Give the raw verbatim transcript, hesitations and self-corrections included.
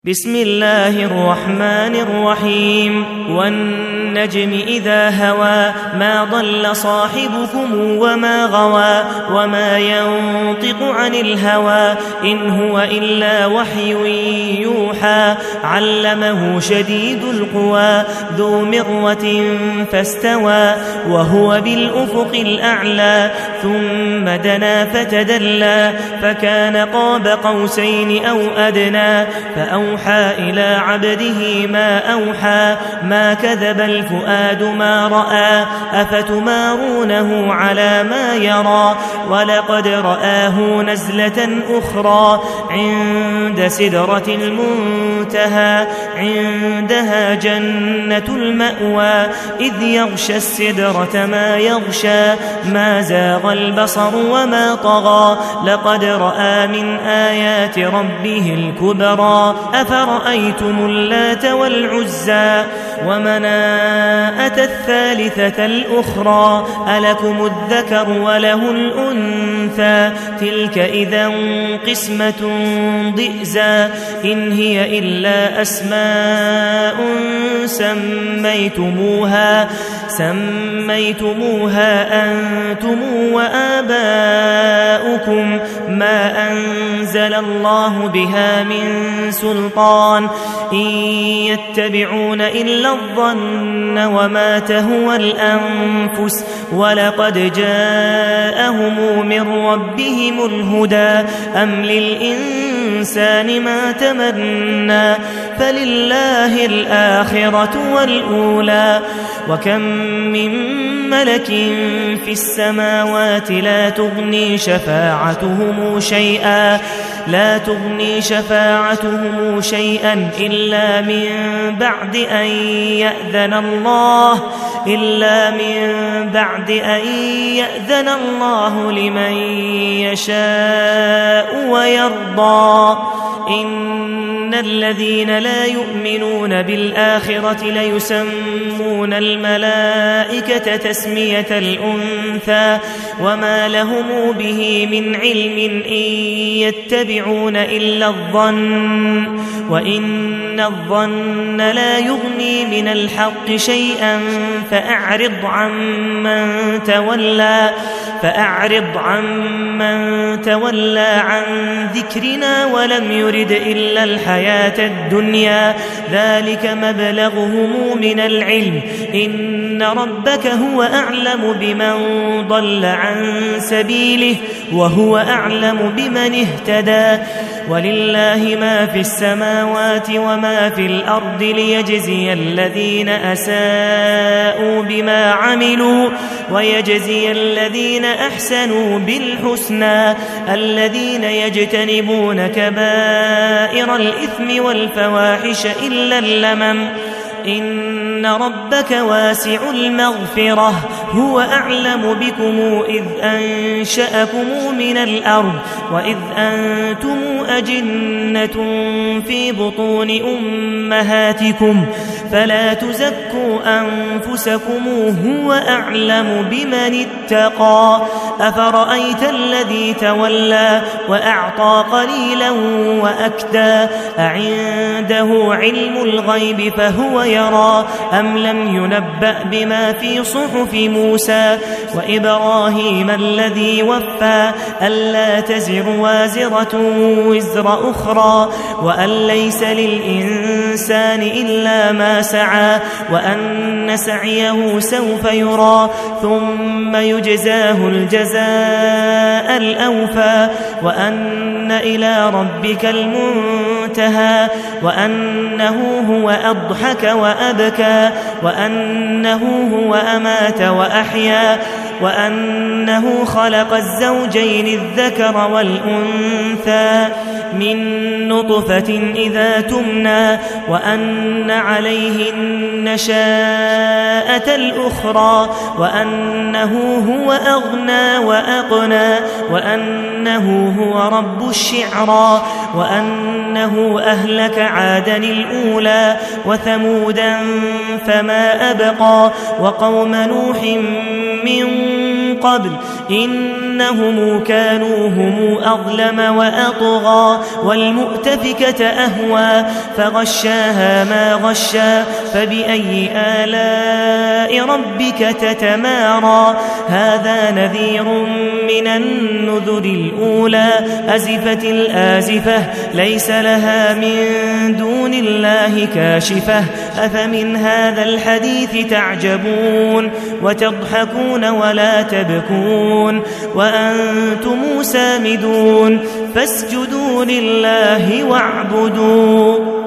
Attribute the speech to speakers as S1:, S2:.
S1: بسم الله الرحمن الرحيم والنجم إذا هوى ما ضل صاحبكم وما غوى وما ينطق عن الهوى إن هو إلا وحي يوحى علمه شديد القوى ذو مرة فاستوى وهو بالأفق الأعلى ثم دنا فتدلى فكان قاب قوسين أو أدنى فأوحى أوحى إلى عبده ما أوحى ما كذب الفؤاد ما رأى أفتمارونه على ما يرى ولقد رآه نزلة أخرى عند سدرة المنتهى عندها جنة المأوى إذ يغشى السدرة ما يغشى ما زاغ البصر وما طغى لقد رأى من آيات ربه الكبرى أفرأيتم اللات والعزى ومناءة الثالثة الأخرى ألكم الذكر وله الأنثى تلك إذا قسمة ضئزى إن هي إلا أسماء سميتموها سميتموها أنتم وآباؤكم ما أنزل الله بها من سلطان إن يتبعون إلا الظن وما تهوى الأنفس ولقد جاءهم من ربهم الهدى أم للإنسان ما تمنى فلله الآخرة والأولى وكم من ملك في السماوات لا تغني شفاعتهم شيئا لا تغني شفاعتهم شيئا إلا من بعد أن يأذن الله إلا من بعد أن يأذن الله لمن يشاء ويرضى إن الذين لا يؤمنون بالآخرة ليسمون الملائكة تسمية الأنثى وما لهم به من علم إن يتبعون إلا الظن وإن الظن لا يغني من الحق شيئا فأعرض عمن تولى فأعرض عمن تولى عن ذكرنا ولم يرد إلا الحياة الدنيا ذلك مبلغهم من العلم إن ربك هو أعلم بمن ضل عن سبيله وهو أعلم بمن اهتدى ولله ما في السماوات وما في الأرض ليجزي الذين أساءوا بما عملوا ويجزي الذين أحسنوا بالحسنى الذين يجتنبون كبائر الإثم والفواحش إلا اللمم إن ربك واسع المغفرة هو أعلم بكم إذ أنشأكم من الأرض وإذ أنتم أجنة في بطون أمهاتكم فلا تزكوا أنفسكم هو أعلم بمن اتقى أفرأيت الذي تولى وأعطى قليلا وأكدى أعنده علم الغيب فهو يرى أم لم ينبأ بما في صحف موسى وإبراهيم الذي وفى ألا تزر وازرة وزر أخرى وأن ليس للإنسان إلا ما سعى وأن سعيه سوف يرى ثم يجزاه الجزاء الأوفى وأن إلى ربك المنتهى وأنه هو أضحك وأبكى وأنه هو أمات وأحيا وأنه خلق الزوجين الذكر والأنثى من نطفة إذا تمنى وأن عليه النشاءة الأخرى وأنه هو أغنى وأقنى وأنه هو رب الشعرى وأنه أهلك عادا الأولى وثمودا فما أبقى وقوم نوح من قبل إن إنهم كانوا هم أظلم وأطغى والمؤتفكة أهوى فغشاها ما غشا فبأي آلاء ربك تتمارى هذا نذير من النذر الأولى أزفت الآزفة ليس لها من دون الله كاشفة أفمن هذا الحديث تعجبون وتضحكون ولا تبكون وأنتم سامدون فاسجدوا لله واعبدوا